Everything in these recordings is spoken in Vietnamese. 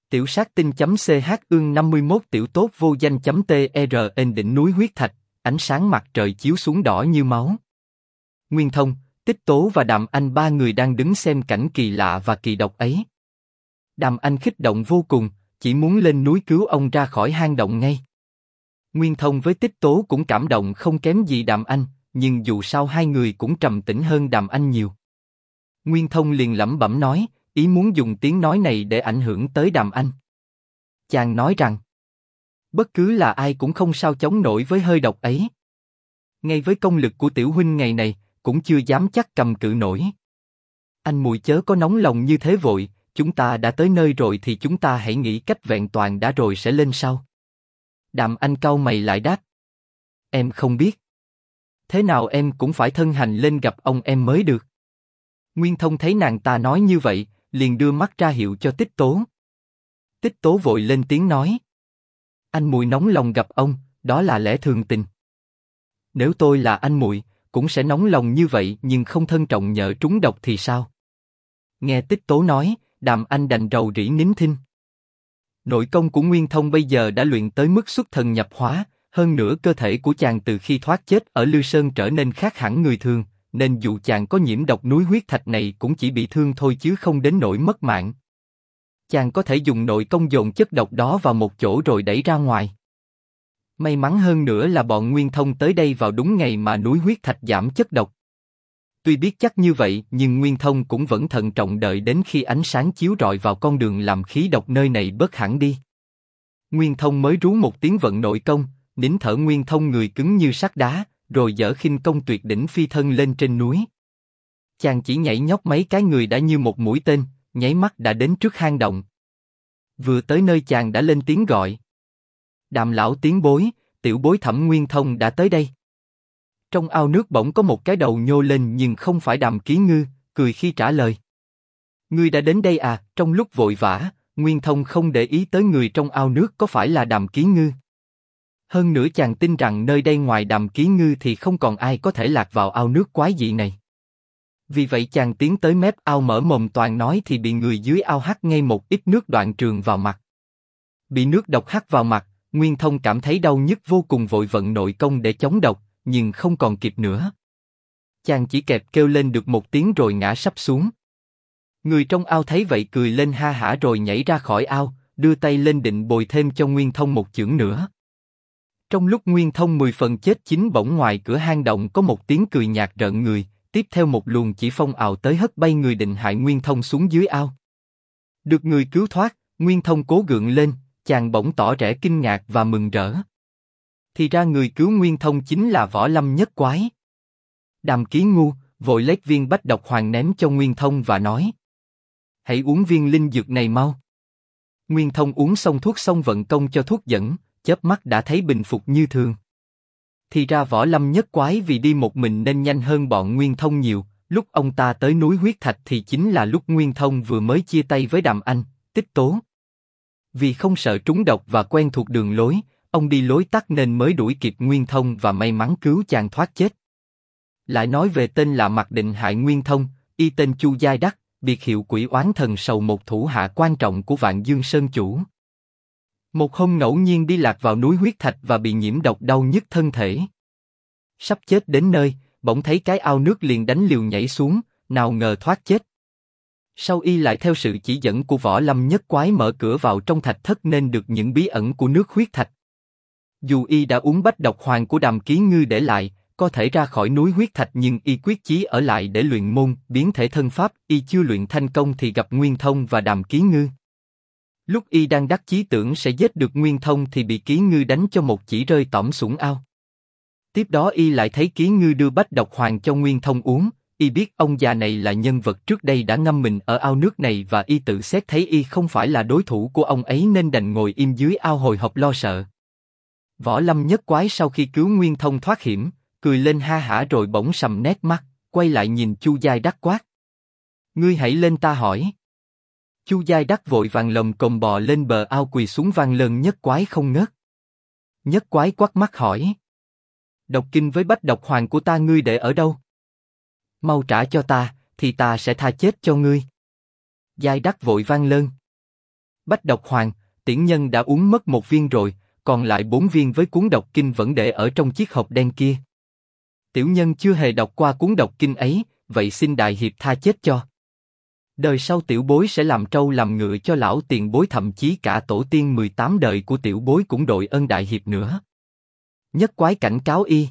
Tiểu sát tinh.ch ương 51 tiểu tốt vô danh.tr đỉnh núi huyết thạch, ánh sáng mặt trời chiếu xuống đỏ như máu. Nguyên Thông, Tích Tố và Đàm Anh ba người đang đứng xem cảnh kỳ lạ và kỳ độc ấy. Đàm Anh kích động vô cùng, chỉ muốn lên núi cứu ông ra khỏi hang động ngay. Nguyên Thông với Tích Tố cũng cảm động không kém gì Đàm Anh, nhưng dù sao hai người cũng trầm tĩnh hơn Đàm Anh nhiều. Nguyên Thông liền lẩm bẩm nói, ý muốn dùng tiếng nói này để ảnh hưởng tới Đàm Anh. Chàng nói rằng, bất cứ là ai cũng không sao chống nổi với hơi độc ấy. Ngay với công lực của tiểu huynh ngày này, cũng chưa dám chắc cầm cự nổi. Anh muội chớ có nóng lòng như thế vội, chúng ta đã tới nơi rồi thì chúng ta hãy nghĩ cách vẹn toàn đã rồi sẽ lên sau. Đàm Anh cau mày lại đáp, em không biết. Thế nào em cũng phải thân hành lên gặp ông em mới được. Nguyên Thông thấy nàng ta nói như vậy, liền đưa mắt ra hiệu cho Tích Tố. Tích Tố vội lên tiếng nói, anh muội nóng lòng gặp ông, đó là lẽ thường tình. Nếu tôi là anh muội, cũng sẽ nóng lòng như vậy, nhưng không thân trọng nhỡ trúng độc thì sao? Nghe Tích Tố nói, Đàm Anh đành rầu rĩ nín thinh. Nội công của Nguyên Thông bây giờ đã luyện tới mức xuất thần nhập hóa, hơn nữa cơ thể của chàng từ khi thoát chết ở Lư Sơn trở nên khác hẳn người thường, nên dù chàng có nhiễm độc núi huyết thạch này cũng chỉ bị thương thôi chứ không đến nỗi mất mạng. Chàng có thể dùng nội công dồn chất độc đó vào một chỗ rồi đẩy ra ngoài. May mắn hơn nữa là bọn Nguyên Thông tới đây vào đúng ngày mà núi huyết thạch giảm chất độc. Tuy biết chắc như vậy, nhưng Nguyên Thông cũng vẫn thận trọng đợi đến khi ánh sáng chiếu rọi vào con đường làm khí độc nơi này bớt hẳn đi. Nguyên Thông mới rú một tiếng vận nội công, nín thở. Nguyên Thông người cứng như sắt đá, rồi dở khinh công tuyệt đỉnh phi thân lên trên núi. Chàng chỉ nhảy nhót mấy cái người đã như một mũi tên, nháy mắt đã đến trước hang động. Vừa tới nơi chàng đã lên tiếng gọi. Đàm lão tiến bối, tiểu bối Thẩm Nguyên Thông đã tới đây. Trong ao nước bỗng có một cái đầu nhô lên nhưng không phải Đàm Ký Ngư, cười khi trả lời. Ngươi đã đến đây à? Trong lúc vội vã, Nguyên Thông không để ý tới người trong ao nước có phải là Đàm Ký Ngư. Hơn nữa chàng tin rằng nơi đây ngoài Đàm Ký Ngư thì không còn ai có thể lạc vào ao nước quái dị này. Vì vậy chàng tiến tới mép ao mở mồm toàn nói thì bị người dưới ao hắt ngay một ít nước đoạn trường vào mặt. Bị nước độc hắt vào mặt, Nguyên Thông cảm thấy đau nhức vô cùng, vội vận nội công để chống độc, nhưng không còn kịp nữa. Chàng chỉ kẹp kêu lên được một tiếng rồi ngã sắp xuống. Người trong ao thấy vậy cười lên ha hả rồi nhảy ra khỏi ao, đưa tay lên định bồi thêm cho Nguyên Thông một chưởng nữa. Trong lúc Nguyên Thông 10 phần chết chín, bỗng ngoài cửa hang động có một tiếng cười nhạt rợn người, tiếp theo một luồng chỉ phong ào tới hất bay người định hại Nguyên Thông xuống dưới ao. Được người cứu thoát, Nguyên Thông cố gượng lên, chàng bỗng tỏ vẻ kinh ngạc và mừng rỡ. Thì ra người cứu Nguyên Thông chính là Võ Lâm Nhất Quái. Đàm Ký Ngu vội lấy viên bách độc hoàng ném cho Nguyên Thông và nói: hãy uống viên linh dược này mau. Nguyên Thông uống xong thuốc xong vận công cho thuốc dẫn, chớp mắt đã thấy bình phục như thường. Thì ra Võ Lâm Nhất Quái vì đi một mình nên nhanh hơn bọn Nguyên Thông nhiều. Lúc ông ta tới núi huyết thạch thì chính là lúc Nguyên Thông vừa mới chia tay với Đàm Anh, Tích Tố. Vì không sợ trúng độc và quen thuộc đường lối, ông đi lối tắt nên mới đuổi kịp Nguyên Thông và may mắn cứu chàng thoát chết. Lại nói về tên lạ mặt định hại Nguyên Thông, y tên Chu Giai Đắc, biệt hiệu Quỷ Oán Thần Sầu, một thủ hạ quan trọng của Vạn Dương Sơn chủ. Một hôm ngẫu nhiên đi lạc vào núi huyết thạch và bị nhiễm độc đau nhức thân thể. Sắp chết đến nơi, bỗng thấy cái ao nước liền đánh liều nhảy xuống, nào ngờ thoát chết. Sau y lại theo sự chỉ dẫn của Võ Lâm Nhất Quái mở cửa vào trong thạch thất nên được những bí ẩn của nước huyết thạch. Dù y đã uống bách độc hoàng của Đàm Ký Ngư để lại, có thể ra khỏi núi huyết thạch, nhưng y quyết chí ở lại để luyện môn biến thể thân pháp. Y chưa luyện thành công thì gặp Nguyên Thông và Đàm Ký Ngư. Lúc y đang đắc chí tưởng sẽ giết được Nguyên Thông thì bị Ký Ngư đánh cho một chỉ rơi tõm xuống ao. Tiếp đó y lại thấy Ký Ngư đưa bách độc hoàng cho Nguyên Thông uống. Y biết ông già này là nhân vật trước đây đã ngâm mình ở ao nước này và y tự xét thấy y không phải là đối thủ của ông ấy nên đành ngồi im dưới ao hồi hộp lo sợ. Võ Lâm Nhất Quái sau khi cứu Nguyên Thông thoát hiểm, cười lên ha hả rồi bỗng sầm nét mắt, quay lại nhìn Chu Giai Đắc quát: ngươi hãy lên ta hỏi. Chu Giai Đắc vội vàng lồm cồm bò lên bờ ao quỳ xuống van lơn Nhất Quái không ngớt. Nhất Quái quắt mắt hỏi: độc kinh với bách độc hoàng của ta ngươi để ở đâu? Mau trả cho ta, thì ta sẽ tha chết cho ngươi. Giai Đắc vội van lơn: Bách độc hoàng, tiểu nhân đã uống mất 1 viên rồi, còn lại 4 viên với cuốn độc kinh vẫn để ở trong chiếc hộp đen kia. Tiểu nhân chưa hề đọc qua cuốn độc kinh ấy, vậy xin đại hiệp tha chết cho. Đời sau tiểu bối sẽ làm trâu làm ngựa cho lão tiền bối, thậm chí cả tổ tiên 18 đời của tiểu bối cũng đội ơn đại hiệp nữa. Nhất quái cảnh cáo y.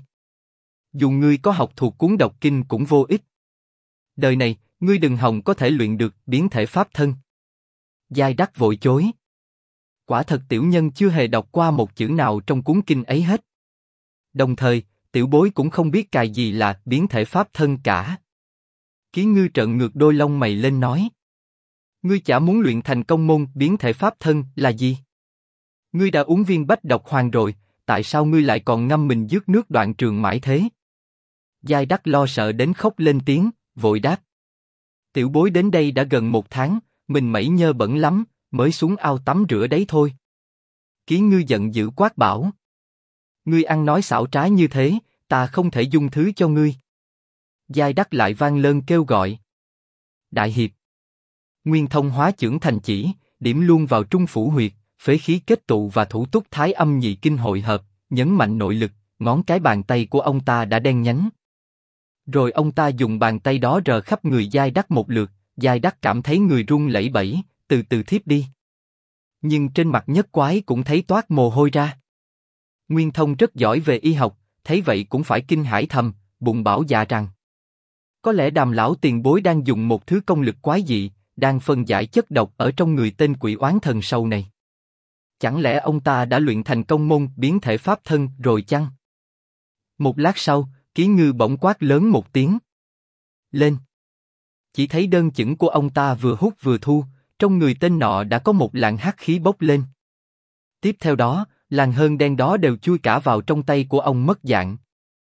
Dù ngươi có học thuộc cuốn độc kinh cũng vô ích. Đời này, ngươi đừng hòng có thể luyện được biến thể pháp thân. Giai Đắc vội chối. Quả thật tiểu nhân chưa hề đọc qua một chữ nào trong cuốn kinh ấy hết. Đồng thời, tiểu bối cũng không biết cài gì là biến thể pháp thân cả. Ký Ngư trợn ngược đôi lông mày lên nói. Ngươi chả muốn luyện thành công môn biến thể pháp thân là gì? Ngươi đã uống viên bách độc hoàng rồi, tại sao ngươi lại còn ngâm mình dước nước Đoạn Trường mãi thế? Giai Đắc lo sợ đến khóc lên tiếng, vội đáp. Tiểu bối đến đây đã gần 1 tháng, mình mẩy nhơ bẩn lắm, mới xuống ao tắm rửa đấy thôi. Ký Ngư giận dữ quát bảo. Ngươi ăn nói xảo trá như thế, ta không thể dung thứ cho ngươi. Giai Đắc lại vang lên kêu gọi. Đại hiệp. Nguyên thông hóa chưởng thành chỉ, điểm luôn vào trung phủ huyệt, phế khí kết tụ và thủ túc thái âm nhị kinh hội hợp, nhấn mạnh nội lực, ngón cái bàn tay của ông ta đã đen nhánh. Rồi ông ta dùng bàn tay đó rờ khắp người Giai Đắc một lượt, Giai Đắc cảm thấy người run lẩy bẩy, từ từ thiếp đi. Nhưng trên mặt Nhất Quái cũng thấy toát mồ hôi ra. Nguyên thông rất giỏi về y học, thấy vậy cũng phải kinh hãi thầm, bụng bảo dạ rằng có lẽ Đàm lão tiền bối đang dùng một thứ công lực quái dị, đang phân giải chất độc ở trong người tên quỷ oán thần sâu này. Chẳng lẽ ông ta đã luyện thành công môn biến thể pháp thân rồi chăng? Một lát sau, Ký Ngư bỗng quát lớn một tiếng. Lên! Chỉ thấy đơn chưởng của ông ta vừa hút vừa thu, trong người tên nọ đã có một làn hắc khí bốc lên. Tiếp theo đó, làn hơn đen đó đều chui cả vào trong tay của ông mất dạng.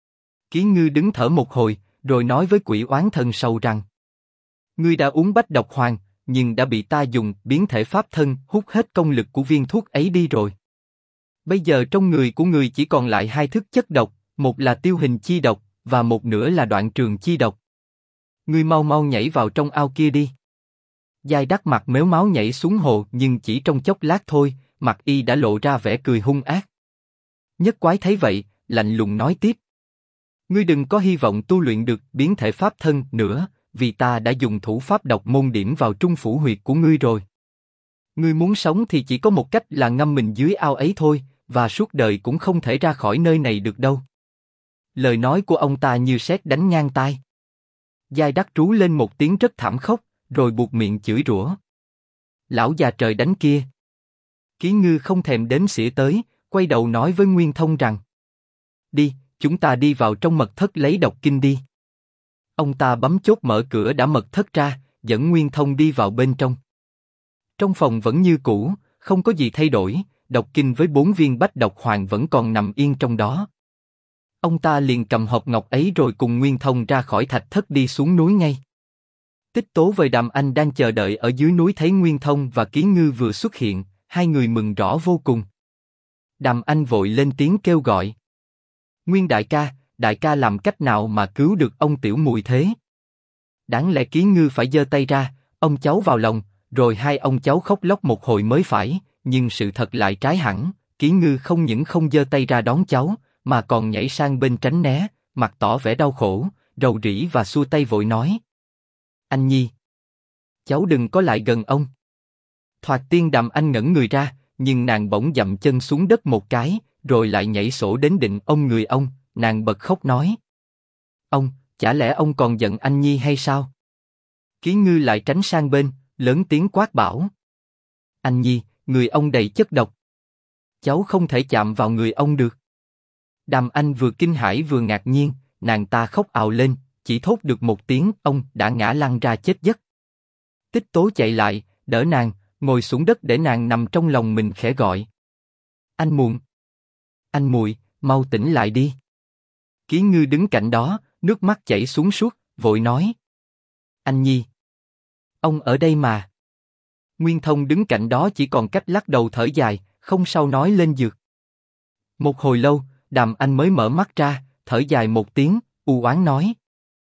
Ký Ngư đứng thở một hồi, rồi nói với quỷ oán thần sâu rằng: Ngươi đã uống bách độc hoàng, nhưng đã bị ta dùng biến thể pháp thân hút hết công lực của viên thuốc ấy đi rồi. Bây giờ trong người của ngươi chỉ còn lại 2 thức chất độc, một là tiêu hình chi độc, và một nữa là Đoạn Trường chi độc. Ngươi mau mau nhảy vào trong ao kia đi. Giai Đắc mặt mếu máu nhảy xuống hồ, nhưng chỉ trong chốc lát thôi, mặt y đã lộ ra vẻ cười hung ác. Nhất Quái thấy vậy, lạnh lùng nói tiếp. Ngươi đừng có hy vọng tu luyện được biến thể pháp thân nữa, vì ta đã dùng thủ pháp độc môn điểm vào trung phủ huyệt của ngươi rồi. Ngươi muốn sống thì chỉ có một cách là ngâm mình dưới ao ấy thôi, và suốt đời cũng không thể ra khỏi nơi này được đâu. Lời nói của ông ta như sét đánh ngang tai. Giai Đắc trú lên một tiếng rất thảm khốc, rồi buột miệng chửi rủa. Lão già trời đánh kia! Ký Ngư không thèm đếm xỉa tới, quay đầu nói với Nguyên Thông rằng: Đi, chúng ta đi vào trong mật thất lấy độc kinh đi. Ông ta bấm chốt mở cửa đã mật thất ra, dẫn Nguyên Thông đi vào bên trong. Trong phòng vẫn như cũ, không có gì thay đổi, độc kinh với 4 viên bách độc hoàng vẫn còn nằm yên trong đó. Ông ta liền cầm hộp ngọc ấy rồi cùng Nguyên Thông ra khỏi thạch thất đi xuống núi ngay. Tích Tố với Đàm Anh đang chờ đợi ở dưới núi thấy Nguyên Thông và Ký Ngư vừa xuất hiện, hai người mừng rõ vô cùng. Đàm Anh vội lên tiếng kêu gọi. Nguyên đại ca làm cách nào mà cứu được ông tiểu mùi thế? Đáng lẽ Ký Ngư phải giơ tay ra, ông cháu vào lòng, rồi hai ông cháu khóc lóc một hồi mới phải, nhưng sự thật lại trái hẳn, Ký Ngư không những không giơ tay ra đón cháu, mà còn nhảy sang bên tránh né, mặt tỏ vẻ đau khổ, rầu rĩ và xua tay vội nói. Anh Nhi! Cháu đừng có lại gần ông. Thoạt tiên Đàm Anh ngẩn người ra, nhưng nàng bỗng dậm chân xuống đất một cái, rồi lại nhảy sổ đến định ôm người ông, nàng bật khóc nói. Ông, chả lẽ ông còn giận anh Nhi hay sao? Ký Ngư lại tránh sang bên, lớn tiếng quát bảo. Anh Nhi, người ông đầy chất độc. Cháu không thể chạm vào người ông được. Đàm Anh vừa kinh hãi vừa ngạc nhiên, nàng ta khóc ào lên, chỉ thốt được một tiếng, ông đã ngã lăn ra chết giấc. Tích Tố chạy lại, đỡ nàng, ngồi xuống đất để nàng nằm trong lòng mình khẽ gọi. Anh Muộn! Anh Muội, mau tỉnh lại đi. Ký Ngư đứng cạnh đó, nước mắt chảy xuống suốt, vội nói. Anh Nhi! Ông ở đây mà. Nguyên Thông đứng cạnh đó chỉ còn cách lắc đầu thở dài, không sao nói lên dược. Một hồi lâu, Đàm Anh mới mở mắt ra, thở dài một tiếng, u oán nói.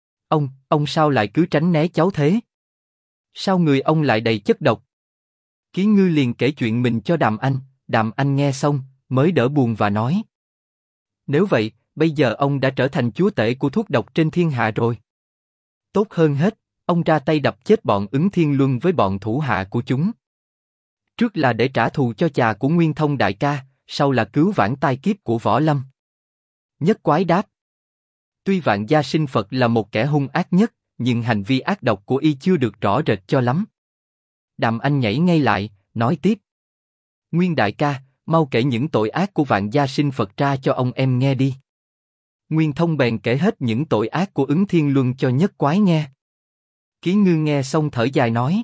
Ông sao lại cứ tránh né cháu thế? Sao người ông lại đầy chất độc? Ký Ngư liền kể chuyện mình cho Đàm Anh nghe xong, mới đỡ buồn và nói. Nếu vậy, bây giờ ông đã trở thành chúa tể của thuốc độc trên thiên hạ rồi. Tốt hơn hết, ông ra tay đập chết bọn Ứng Thiên Luân với bọn thủ hạ của chúng. Trước là để trả thù cho cha của Nguyên Thông đại ca, sau là cứu vãn tai kiếp của Võ Lâm. Nhất Quái đáp. Tuy Vạn Gia Sinh Phật là một kẻ hung ác nhất, nhưng hành vi ác độc của y chưa được rõ rệt cho lắm. Đàm Anh nhảy ngay lại, nói tiếp. Nguyên đại ca, mau kể những tội ác của Vạn Gia Sinh Phật ra cho ông em nghe đi. Nguyên Thông bèn kể hết những tội ác của Ứng Thiên Luân cho Nhất Quái nghe. Ký Ngư nghe xong thở dài nói.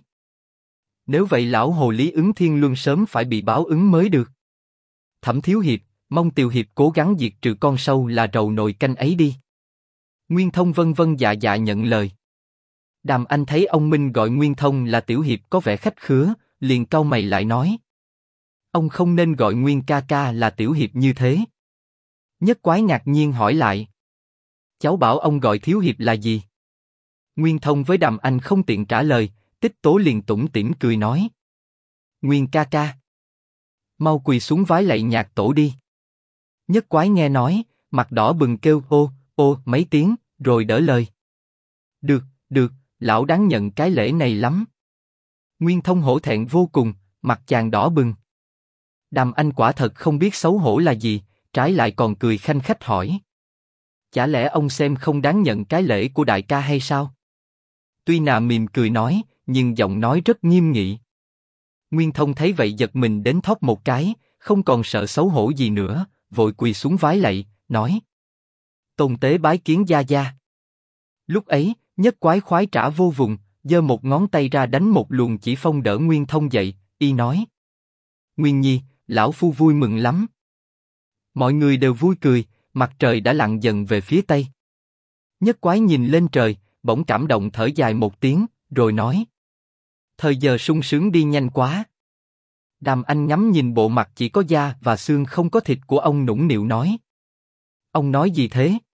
Nếu vậy lão hồ lý Ứng Thiên Luân sớm phải bị báo ứng mới được. Thẩm thiếu hiệp, mong Tiều hiệp cố gắng diệt trừ con sâu là rầu nồi canh ấy đi. Nguyên Thông vân vân dạ dạ nhận lời. Đàm Anh thấy ông Minh gọi Nguyên Thông là Tiểu hiệp có vẻ khách khứa, liền cau mày lại nói. Ông không nên gọi Nguyên ca ca là Tiểu hiệp như thế. Nhất Quái ngạc nhiên hỏi lại. Cháu bảo ông gọi thiếu hiệp là gì? Nguyên Thông với Đàm Anh không tiện trả lời, Tích Tố liền tủm tỉm cười nói. Nguyên ca ca. Mau quỳ xuống vái lạy nhạc tổ đi. Nhất Quái nghe nói, mặt đỏ bừng kêu ô mấy tiếng, rồi đỡ lời. Được, lão đáng nhận cái lễ này lắm. Nguyên Thông hổ thẹn vô cùng, mặt chàng đỏ bừng. Đàm Anh quả thật không biết xấu hổ là gì, trái lại còn cười khanh khách hỏi. Chả lẽ ông xem không đáng nhận cái lễ của đại ca hay sao? Tuy nà mỉm cười nói, nhưng giọng nói rất nghiêm nghị. Nguyên Thông thấy vậy giật mình đến thóp một cái, không còn sợ xấu hổ gì nữa, vội quỳ xuống vái lạy, nói. Tôn tế bái kiến gia gia. Lúc ấy, Nhất Quái khoái trả vô vùng, giơ một ngón tay ra đánh một luồng chỉ phong đỡ Nguyên Thông dậy, y nói. Nguyên nhi, lão phu vui mừng lắm. Mọi người đều vui cười, mặt trời đã lặn dần về phía tây. Nhất Quái nhìn lên trời, bỗng cảm động thở dài một tiếng, rồi nói. Thời giờ sung sướng đi nhanh quá. Đàm Anh ngắm nhìn bộ mặt chỉ có da và xương không có thịt của ông nũng nịu nói. Ông nói gì thế?